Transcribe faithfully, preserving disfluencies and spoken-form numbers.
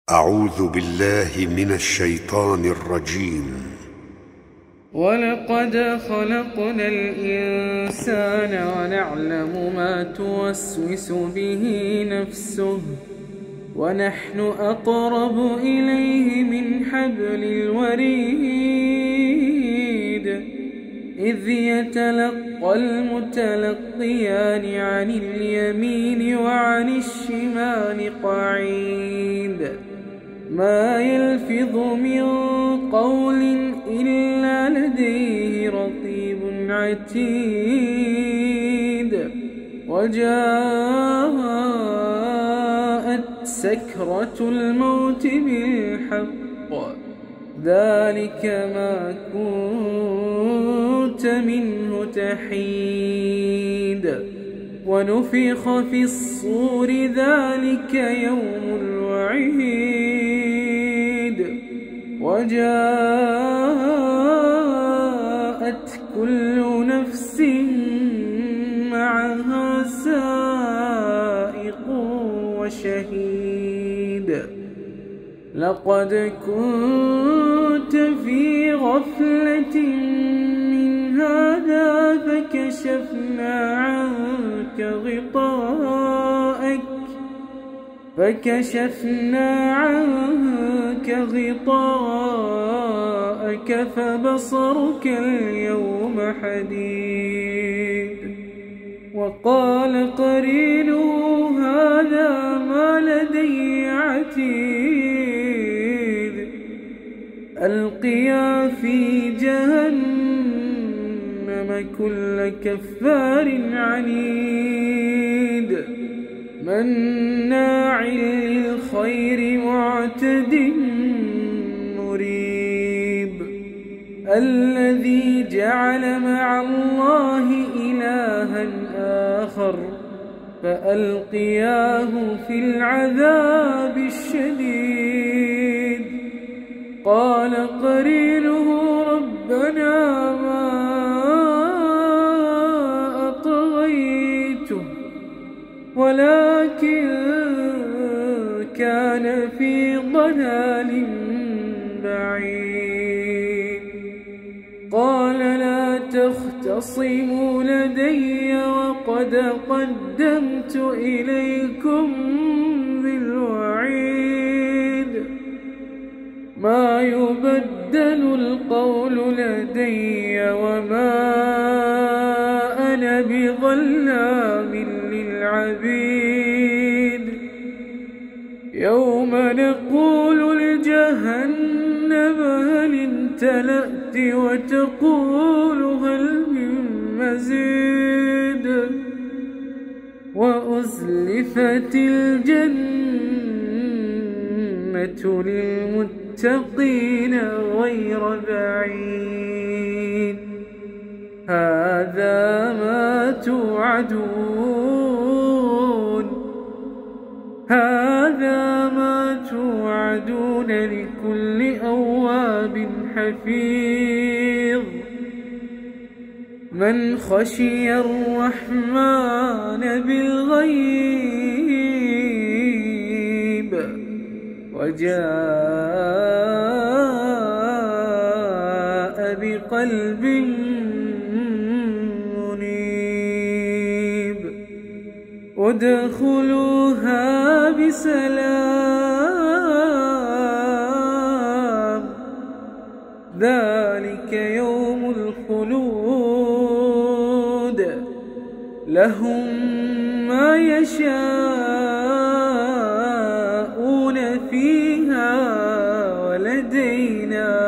أعوذ بالله من الشيطان الرجيم. ولقد خلقنا الإنسان ونعلم ما توسوس به نفسه ونحن أقرب إليه من حبل الوريد إذ يتلقى المتلقيان عن اليمين وعن الشمال قعيد ما يلفظ من قول إلا لديه رقيب عتيد وجاءت سكرة الموت بالحق ذلك ما كنت منه تحيد ونفخ في الصور ذلك يوم الوعيد وجاءت كل نفس معها سائق وشهيد لقد كنت في غفلة من هذا فكشفنا عنك غطاءك فكشفنا عنك غطاءك فبصرك اليوم حديد وقال قرينه هذا ما لدي عتيد ألقيا في جهنم كل كفار عنيد مناع للخير معتد مريب الذي جعل مع الله إلها آخر فألقياه في العذاب الشديد قال قرينه ربنا ما أطغيته ولكن كان في ضلال بعيد قال لا تختصموا لدي وقد قدمت إليكم بالوعيد ما يبدل القول لدي وما أنا بظلام للعبيد يوم نقول لجهنم هل امتلأت وتقول هل من مزيد وأزلفت الجنة للمتقين غير بعيد هذا ما توعدون هذا ما توعدون لكل أواب حفيظ من خشي الرحمن بالغيب وجاء بقلب منيب ادخلوها بسلام ذلك يوم الخلود لهم ما يشاءون فيها ولدينا